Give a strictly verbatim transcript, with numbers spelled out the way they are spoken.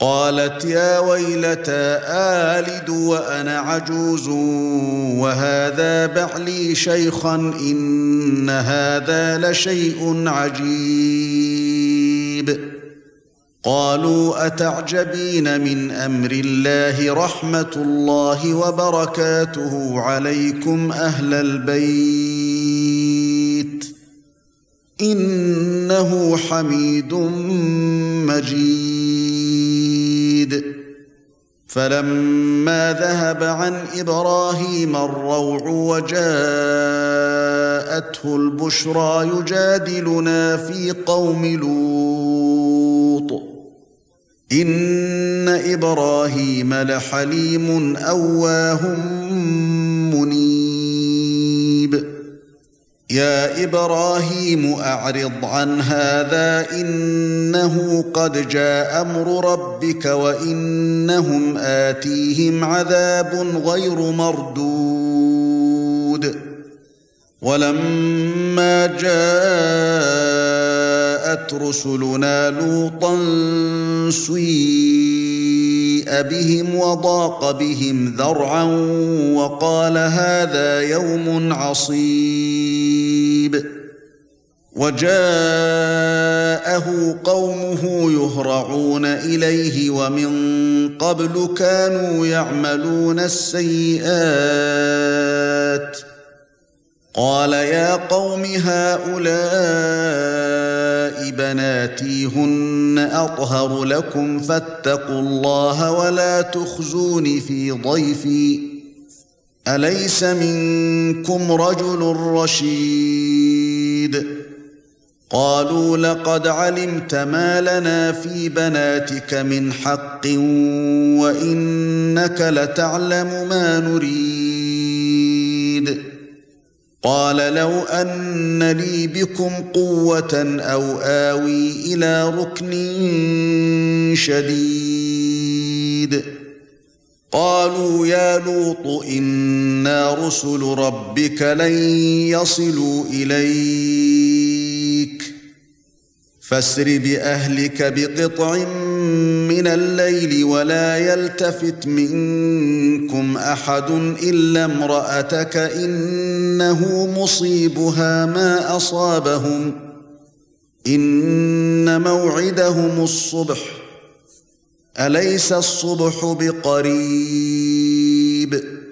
قالت يا ويلتى آلد وأنا عجوز وهذا بعلي شيخا إن هذا لشيء عجيب قالوا أتعجبين من أمر الله رحمة الله وبركاته عليكم أهل البيت إنه حميد مجيد فلما ذهب عن إبراهيم الروع وجاءته البشرى يجادلنا في قوم لوط إن إبراهيم لحليم أواه منيب يا إبراهيم أعرض عن هذا إنه قد جاء أمر ربك وإنهم آتيهم عذاب غير مردود ولما جاءت رسلنا لوطا سيء بهم وضاق بهم ذرعا وقال هذا يوم عصيب وجاءه قومه يهرعون إليه ومن قبل كانوا يعملون السيئات قال يا قوم هؤلاء بناتي هن أطهر لكم فاتقوا الله ولا تخزون في ضيفي أليس منكم رجل رشيد قالوا لقد علمت ما لنا في بناتك من حق وإنك لتعلم ما نريد قال لو أن لي بكم قوة أو آوي إلى ركن شديد قالوا يا لوط إنا رسل ربك لن يصلوا إليك فاسر بأهلك بقطع من الليل ولا يلتفت منكم أحد إلا امرأتك إنه مصيبها ما أصابهم إن موعدهم الصبح أليس الصبح بقريب